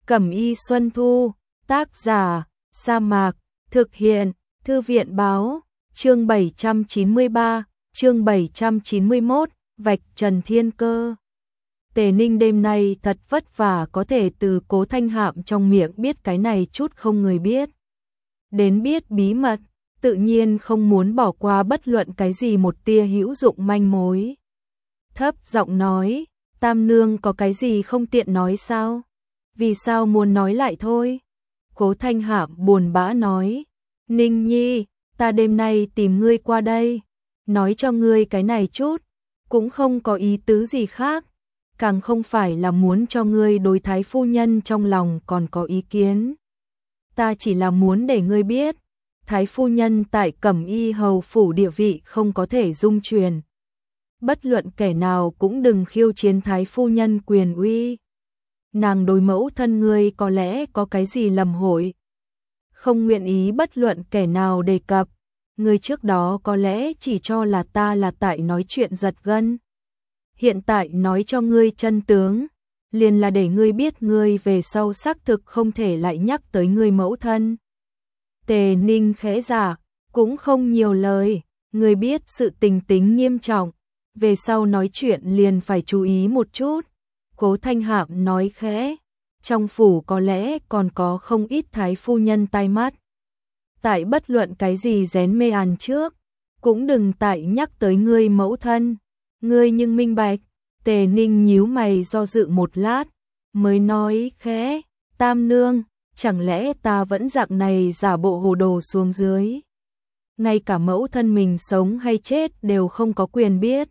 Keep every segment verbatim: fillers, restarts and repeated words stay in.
Cẩm Y Xuân Thu, tác giả, Sa Mạc, thực hiện, Thư viện báo, chương bảy trăm chín mươi ba, chương bảy trăm chín mươi mốt, vạch trần thiên cơ. Tề Ninh đêm nay thật vất vả có thể từ Cố Thanh Hạm trong miệng biết cái này chút không người biết. Đến biết bí mật, tự nhiên không muốn bỏ qua bất luận cái gì một tia hữu dụng manh mối. Thấp giọng nói, Tam Nương có cái gì không tiện nói sao? Vì sao muốn nói lại thôi? Cố Thanh Hạm buồn bã nói, Ninh Nhi, ta đêm nay tìm ngươi qua đây, nói cho ngươi cái này chút, cũng không có ý tứ gì khác, càng không phải là muốn cho ngươi đối thái phu nhân trong lòng còn có ý kiến. Ta chỉ là muốn để ngươi biết, thái phu nhân tại Cẩm Y hầu phủ địa vị không có thể dung truyền. Bất luận kẻ nào cũng đừng khiêu chiến thái phu nhân quyền uy. Nàng đối mẫu thân ngươi có lẽ có cái gì lầm hội, không nguyện ý bất luận kẻ nào đề cập. Ngươi trước đó có lẽ chỉ cho là ta là tại nói chuyện giật gân. Hiện tại nói cho ngươi chân tướng, liền là để ngươi biết ngươi về sau xác thực không thể lại nhắc tới ngươi mẫu thân. Tề Ninh khẽ dạ, cũng không nhiều lời, ngươi biết sự tình tính nghiêm trọng, về sau nói chuyện liền phải chú ý một chút. Cố Thanh Hạm nói khẽ, trong phủ có lẽ còn có không ít thái phu nhân tai mắt. Tại bất luận cái gì rén mê ăn trước, cũng đừng tại nhắc tới ngươi mẫu thân. Ngươi nhưng minh bạch. Tề Ninh nhíu mày do dự một lát, mới nói khẽ, Tam Nương, chẳng lẽ ta vẫn dạng này giả bộ hồ đồ xuống dưới? Ngay cả mẫu thân mình sống hay chết đều không có quyền biết.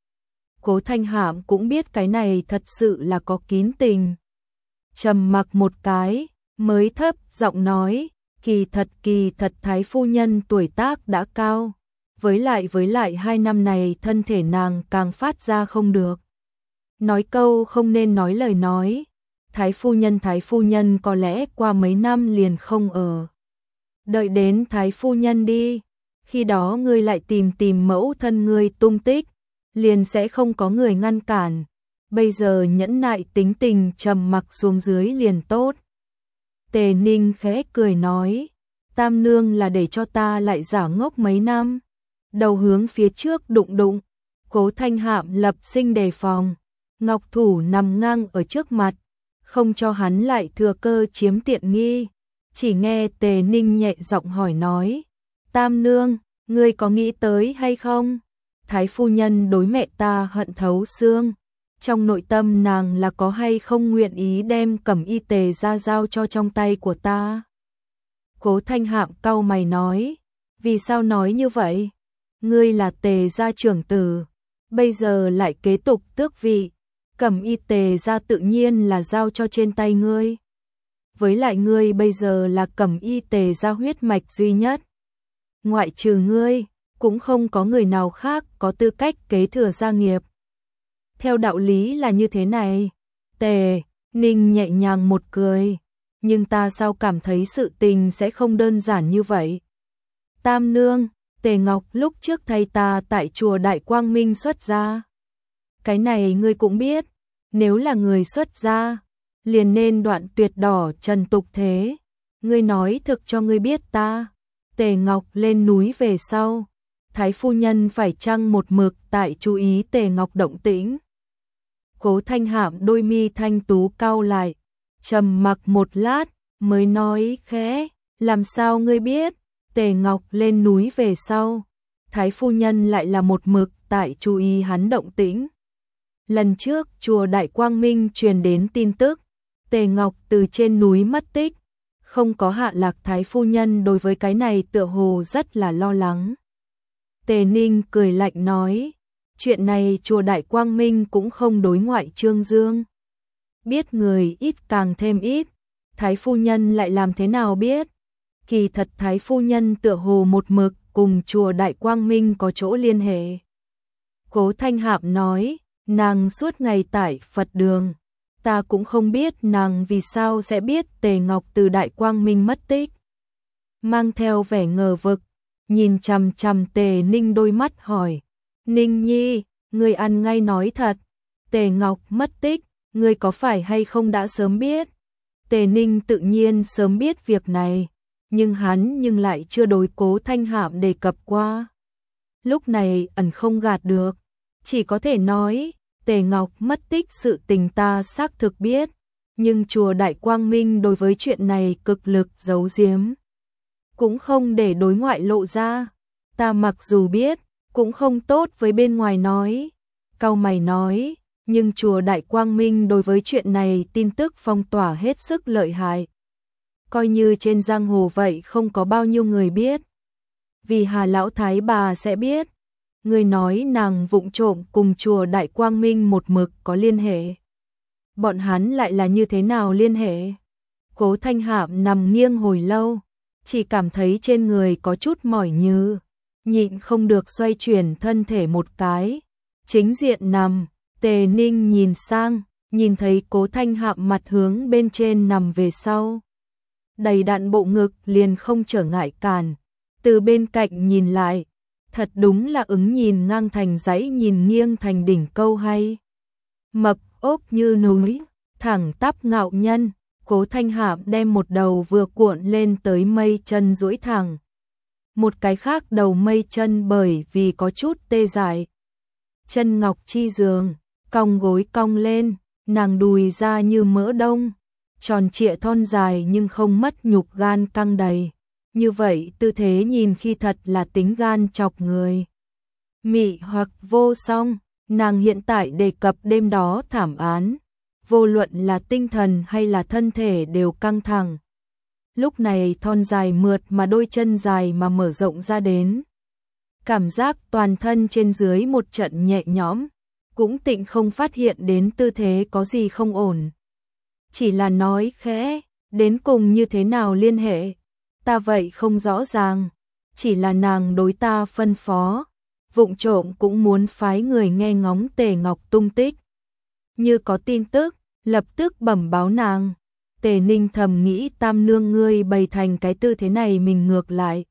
Cố Thanh Hạm cũng biết cái này thật sự là có kín tình. Trầm mặc một cái, mới thấp giọng nói, kỳ thật kỳ thật thái phu nhân tuổi tác đã cao. Với lại với lại hai năm này thân thể nàng càng phát ra không được. Nói câu không nên nói lời nói, thái phu nhân thái phu nhân có lẽ qua mấy năm liền không ở. Đợi đến thái phu nhân đi, khi đó ngươi lại tìm tìm mẫu thân ngươi tung tích, liền sẽ không có người ngăn cản. Bây giờ nhẫn nại tính tình trầm mặc xuống dưới liền tốt. Tề Ninh khẽ cười nói, Tam Nương là để cho ta lại giả ngốc mấy năm. Đầu hướng phía trước đụng đụng, Cố Thanh Hạm lập sinh đề phòng, ngọc thủ nằm ngang ở trước mặt, không cho hắn lại thừa cơ chiếm tiện nghi. Chỉ nghe Tề Ninh nhẹ giọng hỏi nói, Tam Nương, ngươi có nghĩ tới hay không? Thái phu nhân đối mẹ ta hận thấu xương, trong nội tâm nàng là có hay không nguyện ý đem Cẩm Y Tề ra giao cho trong tay của ta? Cố Thanh Hạm cau mày nói, vì sao nói như vậy? Ngươi là Tề gia trưởng tử, bây giờ lại kế tục tước vị, Cẩm Y Tề gia tự nhiên là giao cho trên tay ngươi. Với lại ngươi bây giờ là Cẩm Y Tề gia huyết mạch duy nhất. Ngoại trừ ngươi, cũng không có người nào khác có tư cách kế thừa gia nghiệp. Theo đạo lý là như thế này. Tề Ninh nhẹ nhàng một cười, nhưng ta sao cảm thấy sự tình sẽ không đơn giản như vậy. Tam Nương, Tề Ngọc lúc trước thay ta tại chùa Đại Quang Minh xuất gia. Cái này ngươi cũng biết, nếu là người xuất gia, liền nên đoạn tuyệt đỏ trần tục thế. Ngươi nói thực cho ngươi biết ta, Tề Ngọc lên núi về sau, thái phu nhân phải chăng một mực tại chú ý Tề Ngọc động tĩnh? Cố Thanh Hạm đôi mi thanh tú cau lại, trầm mặc một lát, mới nói khẽ, làm sao ngươi biết? Tề Ngọc lên núi về sau, thái phu nhân lại là một mực tại chú ý hắn động tĩnh. Lần trước chùa Đại Quang Minh truyền đến tin tức, Tề Ngọc từ trên núi mất tích, không có hạ lạc. Thái phu nhân đối với cái này tựa hồ rất là lo lắng. Tề Ninh cười lạnh nói, chuyện này chùa Đại Quang Minh cũng không đối ngoại trương dương. Biết người ít càng thêm ít, thái phu nhân lại làm thế nào biết? Kỳ thật thái phu nhân tựa hồ một mực cùng chùa Đại Quang Minh có chỗ liên hệ. Cố Thanh Hạm nói, nàng suốt ngày tại Phật đường, ta cũng không biết nàng vì sao sẽ biết Tề Ngọc từ Đại Quang Minh mất tích. Mang theo vẻ ngờ vực, nhìn chằm chằm Tề Ninh đôi mắt hỏi, Ninh Nhi, ngươi ăn ngay nói thật, Tề Ngọc mất tích, ngươi có phải hay không đã sớm biết? Tề Ninh tự nhiên sớm biết việc này, nhưng hắn nhưng lại chưa đối Cố Thanh Hạm đề cập qua. Lúc này ẩn không gạt được, chỉ có thể nói, Tề Ngọc mất tích sự tình ta xác thực biết, nhưng chùa Đại Quang Minh đối với chuyện này cực lực giấu giếm, cũng không để đối ngoại lộ ra. Ta mặc dù biết, cũng không tốt với bên ngoài nói. Cau mày nói, nhưng chùa Đại Quang Minh đối với chuyện này tin tức phong tỏa hết sức lợi hại. Coi như trên giang hồ vậy không có bao nhiêu người biết. Vì Hà Lão Thái bà sẽ biết. Người nói nàng vụng trộm cùng chùa Đại Quang Minh một mực có liên hệ. Bọn hắn lại là như thế nào liên hệ? Cố Thanh Hạm nằm nghiêng hồi lâu, chỉ cảm thấy trên người có chút mỏi nhừ, nhịn không được xoay chuyển thân thể một cái. Chính diện nằm, Tề Ninh nhìn sang, nhìn thấy Cố Thanh Hạm mặt hướng bên trên nằm về sau. Đầy đặn bộ ngực liền không trở ngại cản, từ bên cạnh nhìn lại, thật đúng là ứng nhìn ngang thành dãy nhìn nghiêng thành đỉnh câu hay. Mập ốp như núi, thẳng tắp ngạo nhân, Cố Thanh Hạm đem một đầu vừa cuộn lên tới mây chân duỗi thẳng. Một cái khác đầu mây chân bởi vì có chút tê dại. Chân ngọc chi giường, cong gối cong lên, nàng đùi ra như mỡ đông, tròn trịa thon dài nhưng không mất nhục gan căng đầy. Như vậy tư thế nhìn khi thật là tính gan chọc người. Mị hoặc vô song, nàng hiện tại đề cập đêm đó thảm án, vô luận là tinh thần hay là thân thể đều căng thẳng. Lúc này thon dài mượt mà đôi chân dài mà mở rộng ra đến. Cảm giác toàn thân trên dưới một trận nhẹ nhõm, cũng tịnh không phát hiện đến tư thế có gì không ổn. Chỉ là nói khẽ, đến cùng như thế nào liên hệ, ta vậy không rõ ràng, chỉ là nàng đối ta phân phó, vụng trộm cũng muốn phái người nghe ngóng Tề Ngọc tung tích. Như có tin tức, lập tức bẩm báo nàng. Tề Ninh thầm nghĩ tam nương ngươi bày thành cái tư thế này mình ngược lại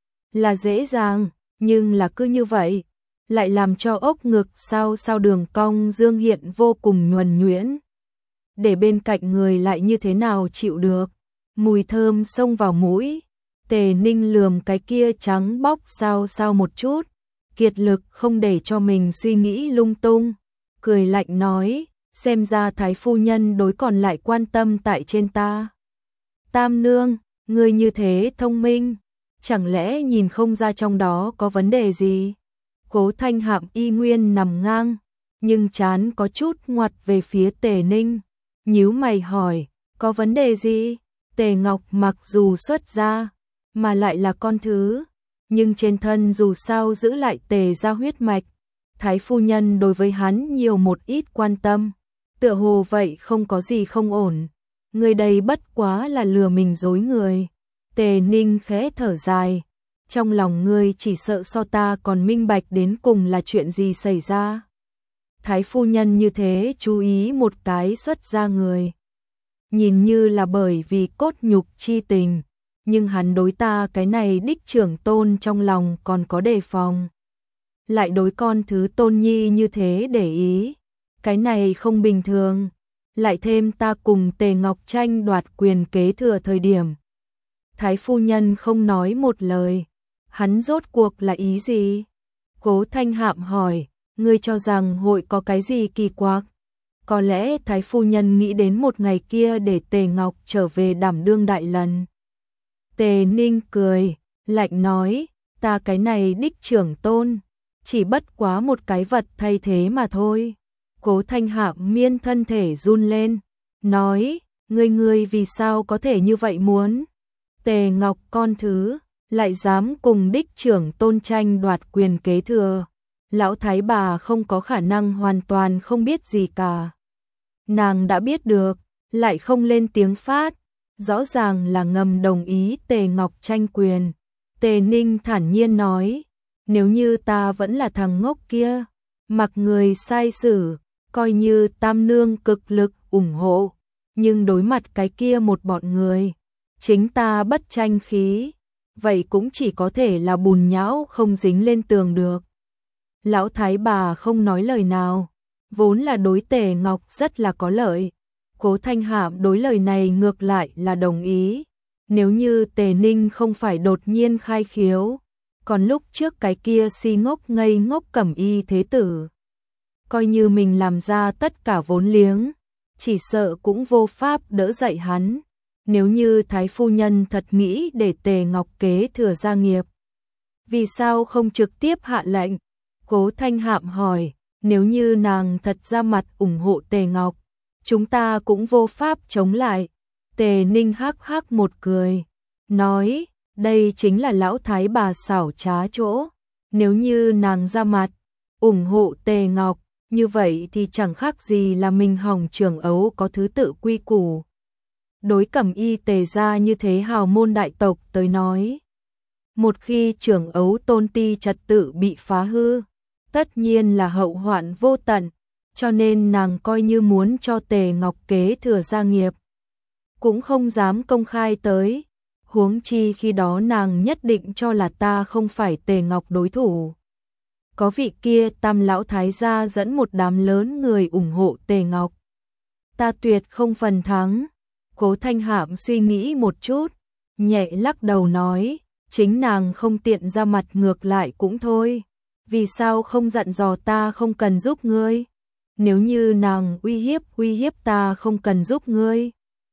là dễ dàng, nhưng là cứ như vậy, lại làm cho ốc ngực sao sao đường cong dương hiện vô cùng nhuần nhuyễn. Để bên cạnh người lại như thế nào chịu được, mùi thơm xông vào mũi. Tề Ninh lườm cái kia trắng bóc sao sao một chút, kiệt lực không để cho mình suy nghĩ lung tung, cười lạnh nói, xem ra thái phu nhân đối còn lại quan tâm tại trên ta. Tam nương, ngươi như thế thông minh, chẳng lẽ nhìn không ra trong đó có vấn đề gì? Cố Thanh Hạm y nguyên nằm ngang, nhưng trán có chút ngoặt về phía Tề Ninh, nhíu mày hỏi, có vấn đề gì? Tề Ngọc mặc dù xuất gia, mà lại là con thứ, nhưng trên thân dù sao giữ lại Tề gia huyết mạch, thái phu nhân đối với hắn nhiều một ít quan tâm, tựa hồ vậy không có gì không ổn, người đây bất quá là lừa mình dối người. Tề Ninh khẽ thở dài, trong lòng ngươi chỉ sợ so ta còn minh bạch đến cùng là chuyện gì xảy ra. Thái phu nhân như thế chú ý một cái xuất gia người, nhìn như là bởi vì cốt nhục chi tình, nhưng hắn đối ta cái này đích trưởng tôn trong lòng còn có đề phòng. Lại đối con thứ tôn nhi như thế để ý, cái này không bình thường. Lại thêm ta cùng Tề Ngọc tranh đoạt quyền kế thừa thời điểm. Thái phu nhân không nói một lời, hắn rốt cuộc là ý gì? Cố Thanh Hạm hỏi, ngươi cho rằng hội có cái gì kỳ quặc? Có lẽ thái phu nhân nghĩ đến một ngày kia để Tề Ngọc trở về đảm đương đại lần. Tề Ninh cười, lạnh nói, ta cái này đích trưởng tôn, chỉ bất quá một cái vật thay thế mà thôi. Cố Thanh Hạm miên thân thể run lên, nói, ngươi ngươi vì sao có thể như vậy muốn? Tề Ngọc con thứ, lại dám cùng đích trưởng tôn tranh đoạt quyền kế thừa. Lão thái bà không có khả năng hoàn toàn không biết gì cả. Nàng đã biết được, lại không lên tiếng phát, rõ ràng là ngầm đồng ý Tề Ngọc tranh quyền. Tề Ninh thản nhiên nói, nếu như ta vẫn là thằng ngốc kia, mặc người sai xử, coi như tam nương cực lực ủng hộ, nhưng đối mặt cái kia một bọn người, chính ta bất tranh khí, vậy cũng chỉ có thể là bùn nhão không dính lên tường được. Lão thái bà không nói lời nào, vốn là đối Tề Ngọc rất là có lợi. Cố Thanh Hạm đối lời này ngược lại là đồng ý. Nếu như Tề Ninh không phải đột nhiên khai khiếu, còn lúc trước cái kia si ngốc ngây ngốc Cẩm Y thế tử, coi như mình làm ra tất cả vốn liếng, chỉ sợ cũng vô pháp đỡ dậy hắn. Nếu như Thái phu nhân thật nghĩ để Tề Ngọc kế thừa gia nghiệp, vì sao không trực tiếp hạ lệnh? Cố Thanh Hạm hỏi, nếu như nàng thật ra mặt ủng hộ Tề Ngọc, chúng ta cũng vô pháp chống lại. Tề Ninh hắc hắc một cười, nói, đây chính là lão thái bà xảo trá chỗ. Nếu như nàng ra mặt ủng hộ Tề Ngọc, như vậy thì chẳng khác gì là mình hỏng Trường Ấu có thứ tự quy củ. Đối Cẩm Y Tề gia như thế hào môn đại tộc tới nói, một khi Trường Ấu tôn ti trật tự bị phá hư, tất nhiên là hậu hoạn vô tận, cho nên nàng coi như muốn cho Tề Ngọc kế thừa gia nghiệp, cũng không dám công khai tới, huống chi khi đó nàng nhất định cho là ta không phải Tề Ngọc đối thủ. Có vị kia Tam lão thái gia dẫn một đám lớn người ủng hộ Tề Ngọc, ta tuyệt không phần thắng. Cố Thanh Hạm suy nghĩ một chút, nhẹ lắc đầu nói, chính nàng không tiện ra mặt ngược lại cũng thôi, vì sao không dặn dò ta không cần giúp ngươi? Nếu như nàng uy hiếp uy hiếp ta không cần giúp ngươi,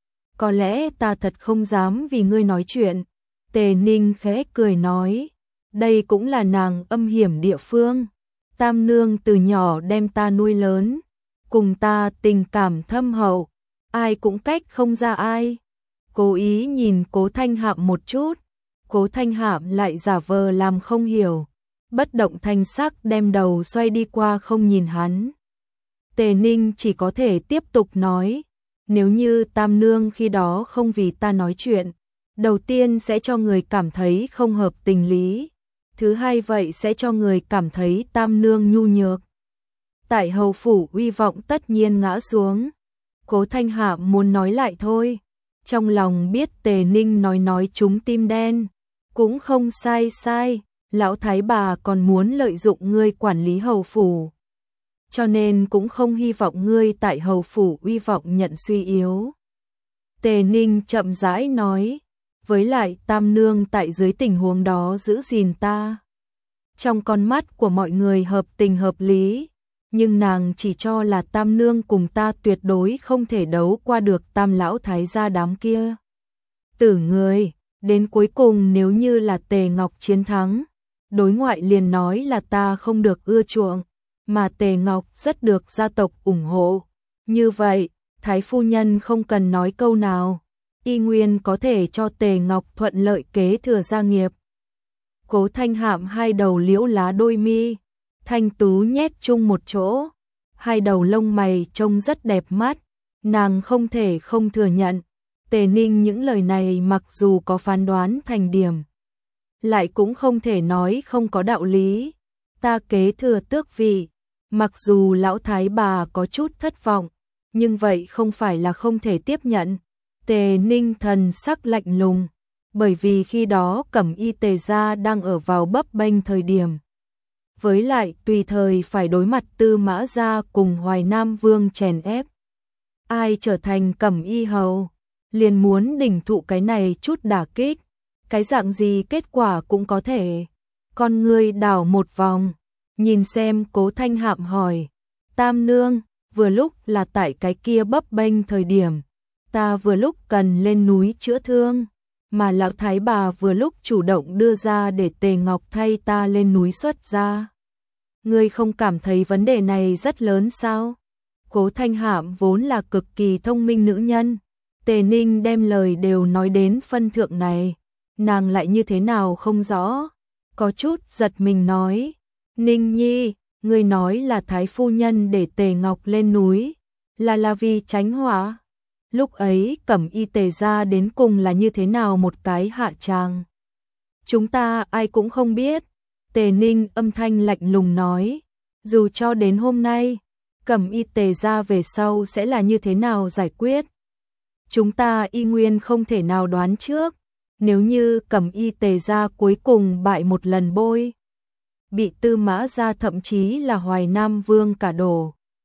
có lẽ ta thật không dám vì ngươi nói chuyện. Tề Ninh khẽ cười nói, đây cũng là nàng âm hiểm địa phương. Tam nương từ nhỏ đem ta nuôi lớn, cùng ta tình cảm thâm hậu, ai cũng cách không ra ai. Cố ý nhìn Cố Thanh Hạm một chút, Cố Thanh Hạm lại giả vờ làm không hiểu, bất động thanh sắc đem đầu xoay đi qua không nhìn hắn. Tề Ninh chỉ có thể tiếp tục nói, nếu như Tam nương khi đó không vì ta nói chuyện, đầu tiên sẽ cho người cảm thấy không hợp tình lý, thứ hai vậy sẽ cho người cảm thấy Tam nương nhu nhược, tại hầu phủ uy vọng tất nhiên ngã xuống. Cố Thanh Hạm muốn nói lại thôi, trong lòng biết Tề Ninh nói nói trúng tim đen, cũng không sai sai, lão thái bà còn muốn lợi dụng ngươi quản lý hầu phủ, cho nên cũng không hy vọng ngươi tại hầu phủ uy vọng nhận suy yếu. Tề Ninh chậm rãi nói, với lại Tam nương tại dưới tình huống đó giữ gìn ta, trong con mắt của mọi người hợp tình hợp lý, nhưng nàng chỉ cho là Tam nương cùng ta tuyệt đối không thể đấu qua được Tam lão thái gia đám kia tử người. Đến cuối cùng nếu như là Tề Ngọc chiến thắng, đối ngoại liền nói là ta không được ưa chuộng, mà Tề Ngọc rất được gia tộc ủng hộ. Như vậy, Thái phu nhân không cần nói câu nào, y nguyên có thể cho Tề Ngọc thuận lợi kế thừa gia nghiệp. Cố Thanh Hạm hai đầu liễu lá đôi mi, thanh tú nhét chung một chỗ, hai đầu lông mày trông rất đẹp mắt, nàng không thể không thừa nhận. Tề Ninh những lời này mặc dù có phán đoán thành điểm, lại cũng không thể nói không có đạo lý. Ta kế thừa tước vị, mặc dù lão thái bà có chút thất vọng, nhưng vậy không phải là không thể tiếp nhận. Tề Ninh thần sắc lạnh lùng, bởi vì khi đó Cẩm Y Tề gia đang ở vào bấp bênh thời điểm, với lại tùy thời phải đối mặt Tư Mã gia cùng Hoài Nam Vương chèn ép. Ai trở thành Cẩm Y hầu, liền muốn đỉnh thụ cái này chút đả kích, cái dạng gì kết quả cũng có thể. Con ngươi đảo một vòng, nhìn xem Cố Thanh Hạm hỏi, Tam nương, vừa lúc là tại cái kia bấp bênh thời điểm, ta vừa lúc cần lên núi chữa thương, mà lão thái bà vừa lúc chủ động đưa ra để Tề Ngọc thay ta lên núi xuất gia. Ngươi không cảm thấy vấn đề này rất lớn sao? Cố Thanh Hạm vốn là cực kỳ thông minh nữ nhân, Tề Ninh đem lời đều nói đến phân thượng này, nàng lại như thế nào không rõ, có chút giật mình nói, Ninh nhi, ngươi nói là Thái phu nhân để Tề Ngọc lên núi, là là vì tránh họa. Lúc ấy Cẩm Y Tề gia đến cùng là như thế nào một cái hạ tràng, chúng ta ai cũng không biết. Tề Ninh âm thanh lạnh lùng nói, dù cho đến hôm nay, Cẩm Y Tề gia về sau sẽ là như thế nào giải quyết, chúng ta y nguyên không thể nào đoán trước. Nếu như Cẩm Y Tề gia cuối cùng bại một lần bôi, bị Tư Mã gia thậm chí là Hoài Nam Vương cả đổ,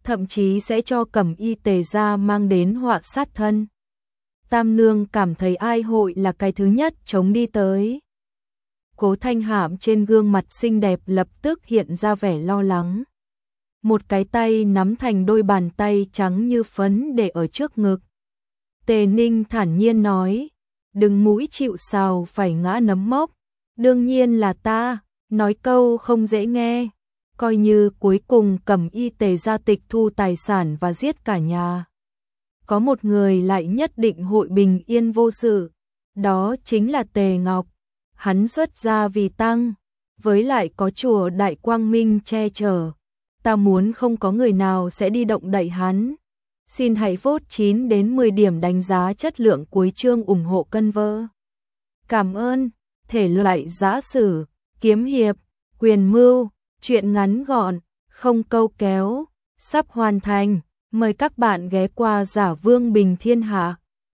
thậm chí sẽ cho Cẩm Y Tề gia mang đến họa sát thân. Tam nương cảm thấy ai hội là cái thứ nhất chống đi tới. Cố Thanh Hạm trên gương mặt xinh đẹp lập tức hiện ra vẻ lo lắng. Một cái tay nắm thành đôi bàn tay trắng như phấn để ở trước ngực. Tề Ninh thản nhiên nói, đừng mũi chịu sào phải ngã nấm mốc, đương nhiên là ta, nói câu không dễ nghe, coi như cuối cùng Cẩm Y Tề gia tịch thu tài sản và giết cả nhà. Có một người lại nhất định hội bình yên vô sự, đó chính là Tề Ngọc, hắn xuất gia vì tăng, với lại có chùa Đại Quang Minh che chở, ta muốn không có người nào sẽ đi động đậy hắn. Xin hãy vote chín đến mười điểm đánh giá chất lượng cuối chương ủng hộ cân vơ. Cảm ơn. Thể loại giã sử, kiếm hiệp, quyền mưu, truyện ngắn gọn, không câu kéo, sắp hoàn thành. Mời các bạn ghé qua Giả Vương Bình Thiên Hạ.